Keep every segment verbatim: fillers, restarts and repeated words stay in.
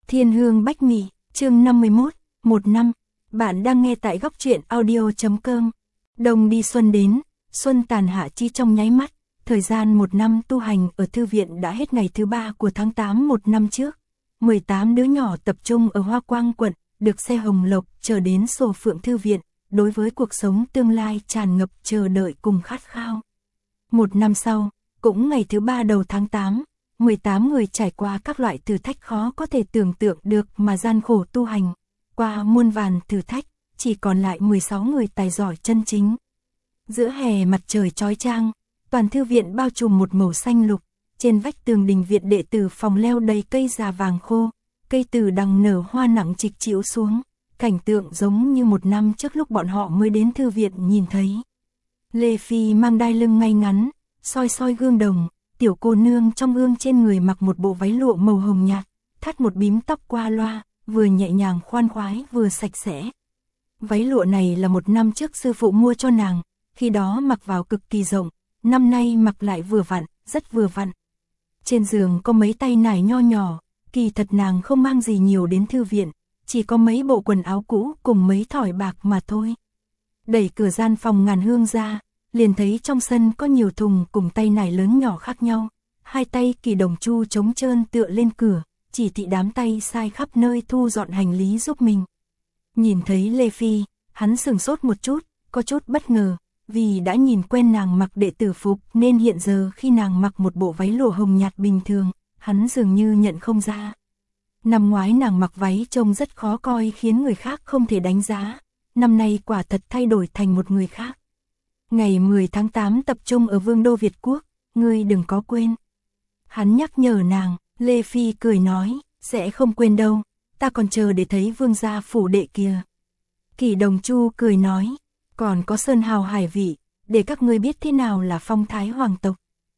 Thiên hương bách mì, chương năm mươi mốt, một năm. Bạn đang nghe tại góc truyện audio.com. Đông đi xuân đến, xuân tàn hạ chi trong nháy mắt. Thời gian một năm tu hành ở thư viện đã hết ngày thứ ba của tháng tám một năm trước. mười tám đứa nhỏ tập trung ở Hoa Quang quận, được xe hồng lộc chờ đến Sổ Phượng thư viện, đối với cuộc sống tương lai tràn ngập chờ đợi cùng khát khao. Một năm sau, cũng ngày thứ ba đầu tháng tám, mười tám người trải qua các loại thử thách khó có thể tưởng tượng được mà gian khổ tu hành. Qua muôn vàn thử thách, chỉ còn lại mười sáu người tài giỏi chân chính. Giữa hè mặt trời chói chang, toàn thư viện bao trùm một màu xanh lục, trên vách tường đình viện đệ tử phòng leo đầy cây già vàng khô, cây từ đằng nở hoa nặng trịch chiếu xuống, cảnh tượng giống như một năm trước lúc bọn họ mới đến thư viện nhìn thấy. Lê Phi mang đai lưng ngay ngắn, soi soi gương đồng, tiểu cô nương trong gương trên người mặc một bộ váy lụa màu hồng nhạt, thắt một bím tóc qua loa, vừa nhẹ nhàng khoan khoái vừa sạch sẽ. Váy lụa này là một năm trước sư phụ mua cho nàng, khi đó mặc vào cực kỳ rộng, năm nay mặc lại vừa vặn, rất vừa vặn. Trên giường có mấy tay nải nho nhỏ, kỳ thật nàng không mang gì nhiều đến thư viện, chỉ có mấy bộ quần áo cũ cùng mấy thỏi bạc mà thôi. Đẩy cửa gian phòng ngàn hương ra, liền thấy trong sân có nhiều thùng cùng tay nải lớn nhỏ khác nhau, hai tay Kỳ Đồng Chu trống trơn tựa lên cửa, chỉ thị đám tay sai khắp nơi thu dọn hành lý giúp mình. Nhìn thấy Lê Phi, hắn sửng sốt một chút, có chút bất ngờ, vì đã nhìn quen nàng mặc đệ tử phục nên hiện giờ khi nàng mặc một bộ váy lụa hồng nhạt bình thường, hắn dường như nhận không ra. Năm ngoái nàng mặc váy trông rất khó coi khiến người khác không thể đánh giá, năm nay quả thật thay đổi thành một người khác. Ngày mười tháng tám tập trung ở Vương đô Việt Quốc, ngươi đừng có quên. Hắn nhắc nhở nàng, Lê Phi cười nói, sẽ không quên đâu, ta còn chờ để thấy vương gia phủ đệ kìa. Kỳ Đồng Chu cười nói, còn có sơn hào hải vị, để các ngươi biết thế nào là phong thái hoàng tộc.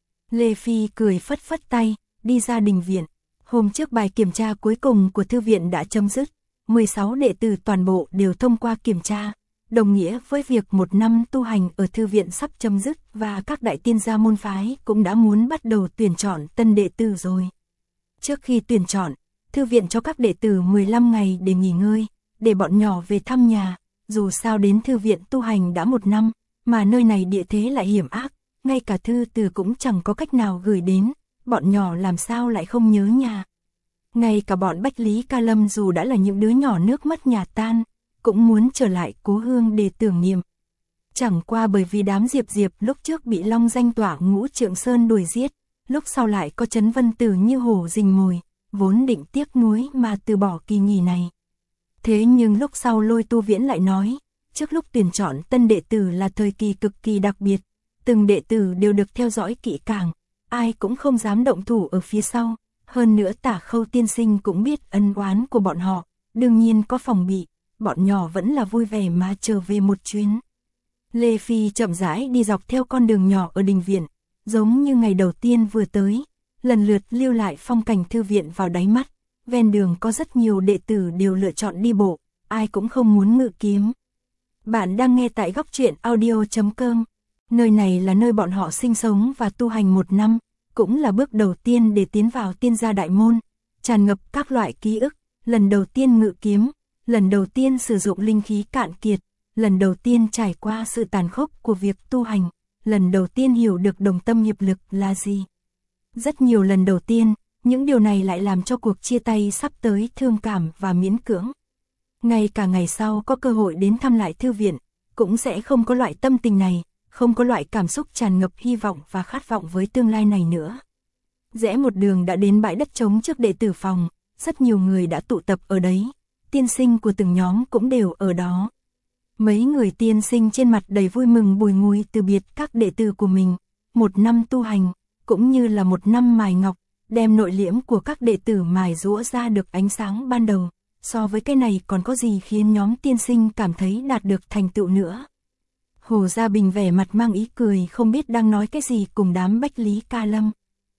Lê Phi cười phất phất tay, đi ra đình viện. Hôm trước bài kiểm tra cuối cùng của thư viện đã chấm dứt, mười sáu đệ tử toàn bộ đều thông qua kiểm tra, đồng nghĩa với việc một năm tu hành ở thư viện sắp chấm dứt và các đại tiên gia môn phái cũng đã muốn bắt đầu tuyển chọn tân đệ tử rồi. Trước khi tuyển chọn, thư viện cho các đệ tử mười lăm ngày để nghỉ ngơi, để bọn nhỏ về thăm nhà, dù sao đến thư viện tu hành đã một năm, mà nơi này địa thế lại hiểm ác, ngay cả thư từ cũng chẳng có cách nào gửi đến, bọn nhỏ làm sao lại không nhớ nhà. Ngay cả bọn Bách Lý Ca Lâm dù đã là những đứa nhỏ nước mất nhà tan, cũng muốn trở lại cố hương để tưởng niệm. Chẳng qua bởi vì đám Diệp Diệp lúc trước bị Long Danh Tỏa Ngũ Trượng Sơn đuổi giết, lúc sau lại có Trấn Vân Tử như hổ rình mồi, vốn định tiếc nuối mà từ bỏ kỳ nghỉ này. Thế nhưng lúc sau Lôi Tu Viễn lại nói, trước lúc tuyển chọn tân đệ tử là thời kỳ cực kỳ đặc biệt, từng đệ tử đều được theo dõi kỹ càng, ai cũng không dám động thủ ở phía sau, hơn nữa Tả Khâu tiên sinh cũng biết ân oán của bọn họ, đương nhiên có phòng bị, bọn nhỏ vẫn là vui vẻ mà trở về một chuyến. Lê Phi chậm rãi đi dọc theo con đường nhỏ ở đình viện, giống như ngày đầu tiên vừa tới, lần lượt lưu lại phong cảnh thư viện vào đáy mắt. Ven đường có rất nhiều đệ tử đều lựa chọn đi bộ, ai cũng không muốn ngự kiếm. Bạn đang nghe tại góc truyện audio.com. Nơi này là nơi bọn họ sinh sống và tu hành một năm, cũng là bước đầu tiên để tiến vào tiên gia đại môn, tràn ngập các loại ký ức, lần đầu tiên ngự kiếm, lần đầu tiên sử dụng linh khí cạn kiệt, lần đầu tiên trải qua sự tàn khốc của việc tu hành, lần đầu tiên hiểu được đồng tâm hiệp lực là gì. Rất nhiều lần đầu tiên, những điều này lại làm cho cuộc chia tay sắp tới thương cảm và miễn cưỡng. Ngay cả ngày sau có cơ hội đến thăm lại thư viện, cũng sẽ không có loại tâm tình này, không có loại cảm xúc tràn ngập hy vọng và khát vọng với tương lai này nữa. Rẽ một đường đã đến bãi đất trống trước đệ tử phòng, rất nhiều người đã tụ tập ở đấy, tiên sinh của từng nhóm cũng đều ở đó. Mấy người tiên sinh trên mặt đầy vui mừng bùi ngùi từ biệt các đệ tử của mình, một năm tu hành, cũng như là một năm mài ngọc, đem nội liễm của các đệ tử mài giũa ra được ánh sáng ban đầu, so với cái này còn có gì khiến nhóm tiên sinh cảm thấy đạt được thành tựu nữa. Hồ Gia Bình vẻ mặt mang ý cười không biết đang nói cái gì cùng đám Bách Lý Ca Lâm.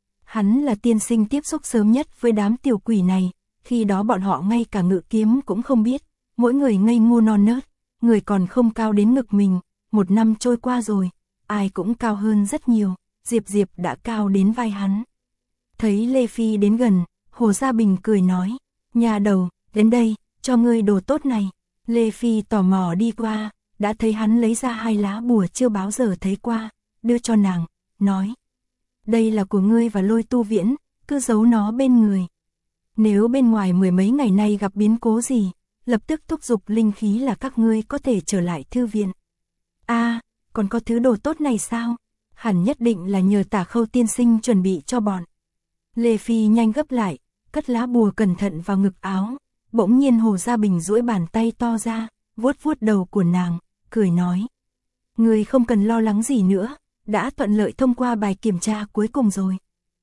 Hắn là tiên sinh tiếp xúc sớm nhất với đám tiểu quỷ này, khi đó bọn họ ngay cả ngự kiếm cũng không biết, mỗi người ngây ngô non nớt, người còn không cao đến ngực mình, một năm trôi qua rồi, ai cũng cao hơn rất nhiều, Diệp Diệp đã cao đến vai hắn. Thấy Lê Phi đến gần, Hồ Gia Bình cười nói, Nhà đầu, đến đây, cho ngươi đồ tốt này. Lê Phi tò mò đi qua, đã thấy hắn lấy ra hai lá bùa chưa báo giờ thấy qua, đưa cho nàng, nói. Đây là của ngươi và Lôi Tu Viễn, cứ giấu nó bên người. Nếu bên ngoài mười mấy ngày nay gặp biến cố gì, lập tức thúc giục linh khí là các ngươi có thể trở lại thư viện. A, à, còn có thứ đồ tốt này sao? Hẳn nhất định là nhờ Tả Khâu tiên sinh chuẩn bị cho bọn. Lê Phi nhanh gấp lại, cất lá bùa cẩn thận vào ngực áo. Bỗng nhiên Hồ Gia Bình duỗi bàn tay to ra, vuốt vuốt đầu của nàng, cười nói. Ngươi không cần lo lắng gì nữa, đã thuận lợi thông qua bài kiểm tra cuối cùng rồi.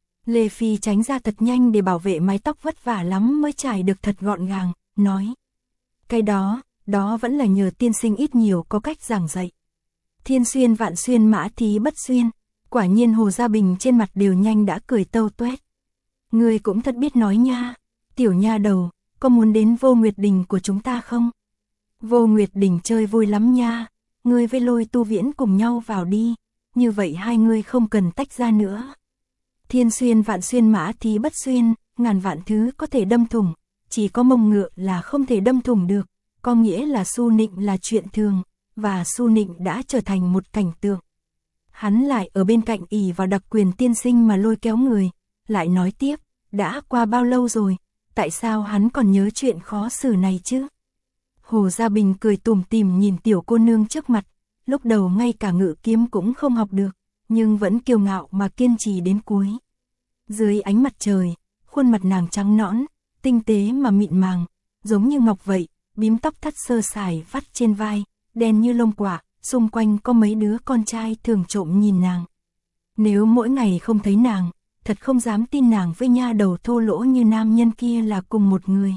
Lê Phi tránh ra thật nhanh để bảo vệ mái tóc vất vả lắm mới trải được thật gọn gàng, nói. Cái đó, đó vẫn là nhờ tiên sinh ít nhiều có cách giảng dạy. Thiên xuyên vạn xuyên mã thí bất xuyên, quả nhiên Hồ Gia Bình trên mặt đều nhanh đã cười tâu tuét. Ngươi cũng thật biết nói nha, tiểu nha đầu, có muốn đến Vô Nguyệt Đình của chúng ta không? Vô Nguyệt Đình chơi vui lắm nha, ngươi với Lôi Tu Viễn cùng nhau vào đi, như vậy hai ngươi không cần tách ra nữa. Thiên xuyên vạn xuyên mã thí bất xuyên, ngàn vạn thứ có thể đâm thủng, chỉ có mông ngựa là không thể đâm thủng được, có nghĩa là su nịnh là chuyện thường, và su nịnh đã trở thành một cảnh tượng. Hắn lại ở bên cạnh ỷ vào đặc quyền tiên sinh mà lôi kéo người, lại nói tiếp, đã qua bao lâu rồi, tại sao hắn còn nhớ chuyện khó xử này chứ? Hồ Gia Bình cười tủm tỉm nhìn tiểu cô nương trước mặt, lúc đầu ngay cả ngự kiếm cũng không học được, nhưng vẫn kiêu ngạo mà kiên trì đến cuối. Dưới ánh mặt trời, khuôn mặt nàng trắng nõn, tinh tế mà mịn màng, giống như ngọc vậy, bím tóc thắt sơ sài vắt trên vai, đen như lông quả, xung quanh có mấy đứa con trai thường trộm nhìn nàng. Nếu mỗi ngày không thấy nàng, thật không dám tin nàng với nha đầu thô lỗ như nam nhân kia là cùng một người.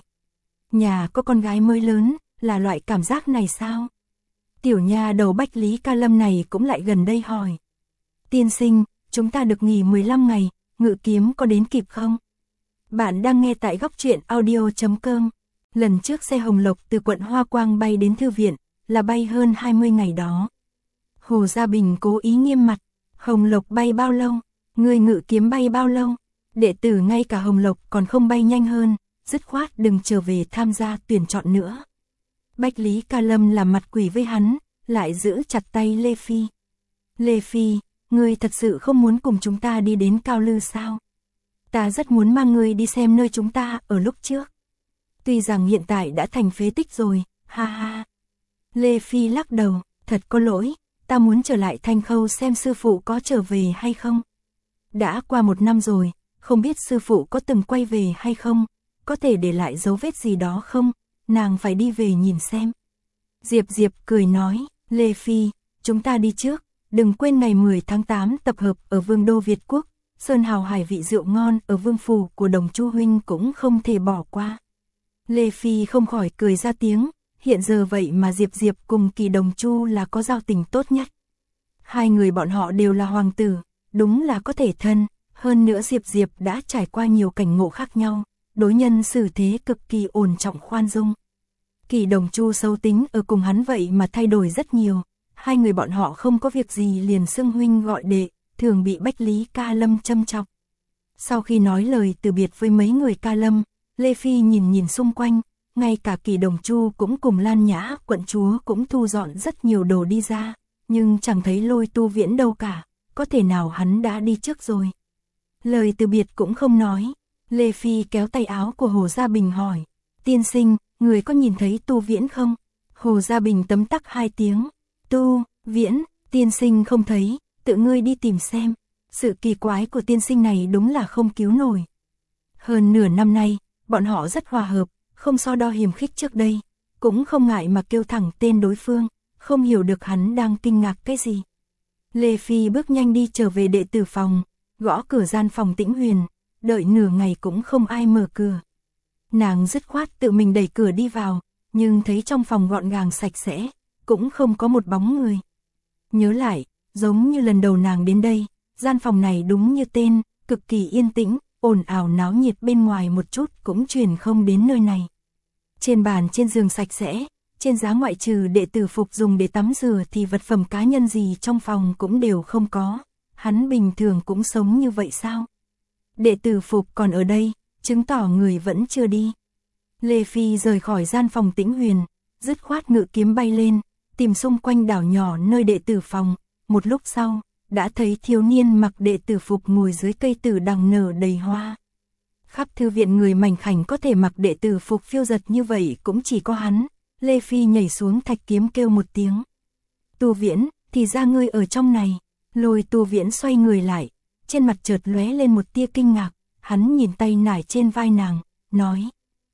Nhà có con gái mới lớn, là loại cảm giác này sao? Tiểu nha đầu Bách Lý Ca Lâm này cũng lại gần đây hỏi. Tiên sinh, chúng ta được nghỉ mười lăm ngày, ngự kiếm có đến kịp không? Bạn đang nghe tại góc truyện audio chấm com. Lần trước xe Hồng Lộc từ quận Hoa Quang bay đến thư viện, là bay hơn hai mươi ngày đó. Hồ Gia Bình cố ý nghiêm mặt. Hồng Lộc bay bao lâu? Người ngự kiếm bay bao lâu? Đệ tử ngay cả Hồng Lộc còn không bay nhanh hơn, dứt khoát đừng trở về tham gia tuyển chọn nữa. Bách Lý Ca Lâm làm mặt quỷ với hắn, lại giữ chặt tay Lê Phi. Lê Phi, ngươi thật sự không muốn cùng chúng ta đi đến Cao Lư sao? Ta rất muốn mang ngươi đi xem nơi chúng ta ở lúc trước. Tuy rằng hiện tại đã thành phế tích rồi, ha ha. Lê Phi lắc đầu, thật có lỗi, ta muốn trở lại Thanh Khâu xem sư phụ có trở về hay không. Đã qua một năm rồi, không biết sư phụ có từng quay về hay không, có thể để lại dấu vết gì đó không, nàng phải đi về nhìn xem. Diệp Diệp cười nói, Lê Phi, chúng ta đi trước, đừng quên ngày mười tháng tám tập hợp ở Vương đô Việt Quốc, sơn hào hải vị rượu ngon ở Vương phủ của Đồng Chu huynh cũng không thể bỏ qua. Lê Phi không khỏi cười ra tiếng, hiện giờ vậy mà Diệp Diệp cùng Kỳ Đồng Chu là có giao tình tốt nhất. Hai người bọn họ đều là hoàng tử, đúng là có thể thân, hơn nữa Diệp Diệp đã trải qua nhiều cảnh ngộ khác nhau, đối nhân xử thế cực kỳ ổn trọng khoan dung. Kỳ Đồng Chu xấu tính ở cùng hắn vậy mà thay đổi rất nhiều, hai người bọn họ không có việc gì liền xưng huynh gọi đệ, thường bị Bách Lý Ca Lâm châm chọc. Sau khi nói lời từ biệt với mấy người Ca Lâm, Lê Phi nhìn nhìn xung quanh, ngay cả Kỳ Đồng Chu cũng cùng Lan Nhã quận chúa cũng thu dọn rất nhiều đồ đi ra, nhưng chẳng thấy Lôi Tu Viễn đâu cả, có thể nào hắn đã đi trước rồi. Lời từ biệt cũng không nói, Lê Phi kéo tay áo của Hồ Gia Bình hỏi, tiên sinh, người có nhìn thấy Tu Viễn không? Hồ Gia Bình tấm tắc hai tiếng, Tu Viễn, tiên sinh không thấy, tự ngươi đi tìm xem, sự kỳ quái của tiên sinh này đúng là không cứu nổi. Hơn nửa năm nay, bọn họ rất hòa hợp, không so đo hiềm khích trước đây, cũng không ngại mà kêu thẳng tên đối phương, không hiểu được hắn đang kinh ngạc cái gì. Lê Phi bước nhanh đi trở về đệ tử phòng, gõ cửa gian phòng Tĩnh Huyền, đợi nửa ngày cũng không ai mở cửa. Nàng dứt khoát tự mình đẩy cửa đi vào, nhưng thấy trong phòng gọn gàng sạch sẽ, cũng không có một bóng người. Nhớ lại, giống như lần đầu nàng đến đây, gian phòng này đúng như tên, cực kỳ yên tĩnh, ồn ào náo nhiệt bên ngoài một chút cũng truyền không đến nơi này. Trên bàn trên giường sạch sẽ, trên giá ngoại trừ đệ tử phục dùng để tắm rửa thì vật phẩm cá nhân gì trong phòng cũng đều không có. Hắn bình thường cũng sống như vậy sao? Đệ tử phục còn ở đây, chứng tỏ người vẫn chưa đi. Lê Phi rời khỏi gian phòng Tĩnh Huyền, dứt khoát ngự kiếm bay lên, tìm xung quanh đảo nhỏ nơi đệ tử phòng, một lúc sau, đã thấy thiếu niên mặc đệ tử phục ngồi dưới cây tử đằng nở đầy hoa. Khắp thư viện người mảnh khảnh có thể mặc đệ tử phục phiêu giật như vậy cũng chỉ có hắn. Lê Phi nhảy xuống thạch kiếm kêu một tiếng. Tu Viễn, thì ra ngươi ở trong này. Lôi Tu Viễn xoay người lại, trên mặt chợt lóe lên một tia kinh ngạc, hắn nhìn tay nải trên vai nàng, nói.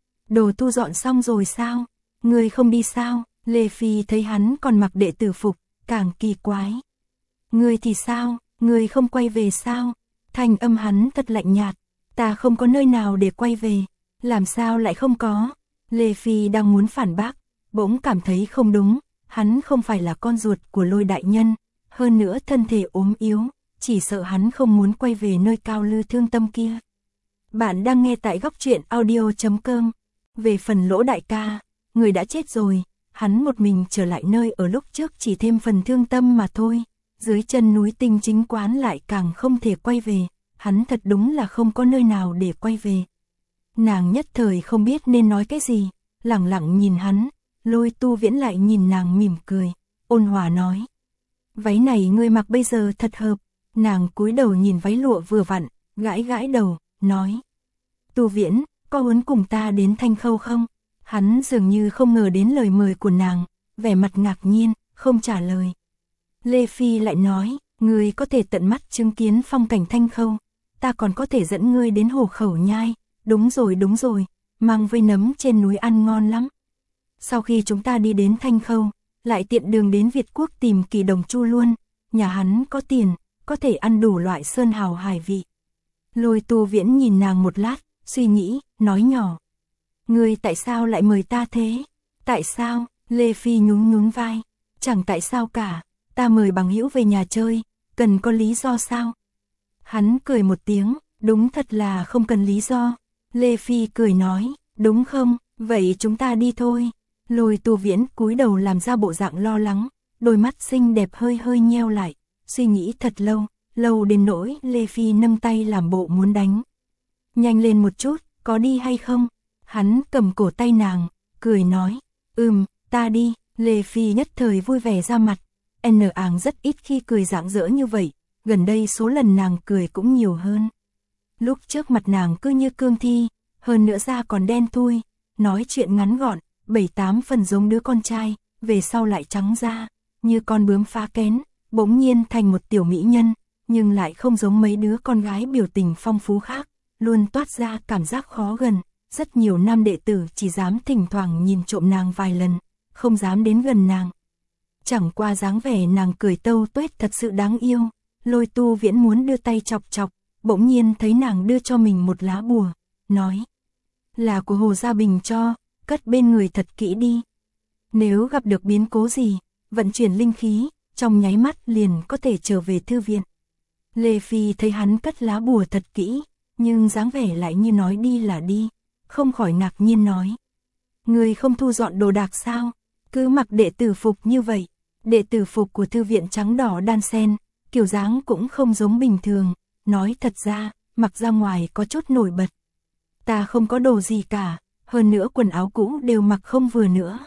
Đồ tu dọn xong rồi sao? Ngươi không đi sao? Lê Phi thấy hắn còn mặc đệ tử phục, càng kỳ quái. Ngươi thì sao? Ngươi không quay về sao? Thanh âm hắn thật lạnh nhạt. Ta không có nơi nào để quay về. Làm sao lại không có? Lê Phi đang muốn phản bác, bỗng cảm thấy không đúng. Hắn không phải là con ruột của Lôi đại nhân, hơn nữa thân thể ốm yếu, chỉ sợ hắn không muốn quay về nơi cao lư thương tâm kia. Bạn đang nghe tại góc truyện audio chấm com. Về phần Lỗ đại ca, người đã chết rồi, hắn một mình trở lại nơi ở lúc trước chỉ thêm phần thương tâm mà thôi. Dưới chân núi Tinh Chính quán lại càng không thể quay về, hắn thật đúng là không có nơi nào để quay về. Nàng nhất thời không biết nên nói cái gì, lẳng lặng nhìn hắn. Lôi Tu Viễn lại nhìn nàng mỉm cười, ôn hòa nói. Váy này ngươi mặc bây giờ thật hợp. Nàng cúi đầu nhìn váy lụa vừa vặn, gãi gãi đầu, nói. Tu Viễn, có muốn cùng ta đến Thanh Khâu không? Hắn dường như không ngờ đến lời mời của nàng, vẻ mặt ngạc nhiên, không trả lời. Lê Phi lại nói, ngươi có thể tận mắt chứng kiến phong cảnh Thanh Khâu, ta còn có thể dẫn ngươi đến Hồ Khẩu Nhai. Đúng rồi đúng rồi, mang vây nấm trên núi ăn ngon lắm. Sau khi chúng ta đi đến Thanh Khâu, lại tiện đường đến Việt Quốc tìm Kỳ Đồng Chu luôn, nhà hắn có tiền, có thể ăn đủ loại sơn hào hải vị. Lôi Tu Viễn nhìn nàng một lát, suy nghĩ, nói nhỏ. Ngươi tại sao lại mời ta thế? Tại sao? Lê Phi nhún nhún vai. Chẳng tại sao cả, ta mời bằng hữu về nhà chơi, cần có lý do sao? Hắn cười một tiếng, đúng thật là không cần lý do. Lê Phi cười nói, đúng không, vậy chúng ta đi thôi. Lôi Tu Viễn cúi đầu làm ra bộ dạng lo lắng, đôi mắt xinh đẹp hơi hơi nheo lại, suy nghĩ thật lâu, lâu đến nỗi Lê Phi nâng tay làm bộ muốn đánh. Nhanh lên một chút, có đi hay không? Hắn cầm cổ tay nàng, cười nói, ừm, ta đi. Lê Phi nhất thời vui vẻ ra mặt, N áng rất ít khi cười rạng rỡ như vậy, gần đây số lần nàng cười cũng nhiều hơn. Lúc trước mặt nàng cứ như cương thi, hơn nữa da còn đen thui, nói chuyện ngắn gọn, bảy tám phần giống đứa con trai, về sau lại trắng da, như con bướm phá kén, bỗng nhiên thành một tiểu mỹ nhân, nhưng lại không giống mấy đứa con gái biểu tình phong phú khác, luôn toát ra cảm giác khó gần. Rất nhiều nam đệ tử chỉ dám thỉnh thoảng nhìn trộm nàng vài lần, không dám đến gần nàng. Chẳng qua dáng vẻ nàng cười tâu tuét thật sự đáng yêu. Lôi Tu Viễn muốn đưa tay chọc chọc, bỗng nhiên thấy nàng đưa cho mình một lá bùa, nói. Là của Hồ Gia Bình cho, cất bên người thật kỹ đi. Nếu gặp được biến cố gì, vận chuyển linh khí, trong nháy mắt liền có thể trở về thư viện. Lê Phi thấy hắn cất lá bùa thật kỹ, nhưng dáng vẻ lại như nói đi là đi, không khỏi ngạc nhiên nói. Người không thu dọn đồ đạc sao, cứ mặc đệ tử phục như vậy. Đệ tử phục của thư viện trắng đỏ đan xen, kiểu dáng cũng không giống bình thường, nói thật ra, mặc ra ngoài có chút nổi bật. Ta không có đồ gì cả, hơn nữa quần áo cũ đều mặc không vừa nữa.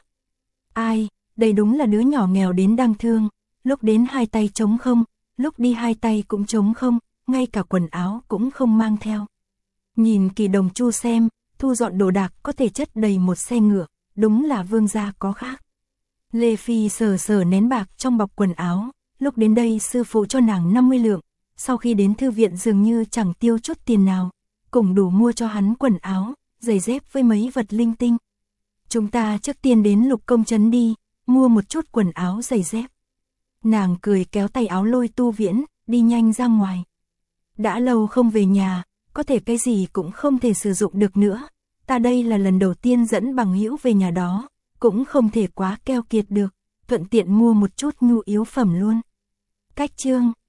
Ai, đây đúng là đứa nhỏ nghèo đến đáng thương, lúc đến hai tay trống không, lúc đi hai tay cũng trống không, ngay cả quần áo cũng không mang theo. Nhìn Kỳ Đồng Chu xem, thu dọn đồ đạc có thể chất đầy một xe ngựa, đúng là vương gia có khác. Lê Phi sờ sờ nén bạc trong bọc quần áo, lúc đến đây sư phụ cho nàng năm mươi lượng, sau khi đến thư viện dường như chẳng tiêu chút tiền nào, cũng đủ mua cho hắn quần áo, giày dép với mấy vật linh tinh. Chúng ta trước tiên đến Lục Công trấn đi, mua một chút quần áo giày dép. Nàng cười kéo tay áo Lôi Tu Viễn, đi nhanh ra ngoài. Đã lâu không về nhà, có thể cái gì cũng không thể sử dụng được nữa. Ta đây là lần đầu tiên dẫn bằng hữu về nhà đó, cũng không thể quá keo kiệt được, thuận tiện mua một chút nhu yếu phẩm luôn. Cách chương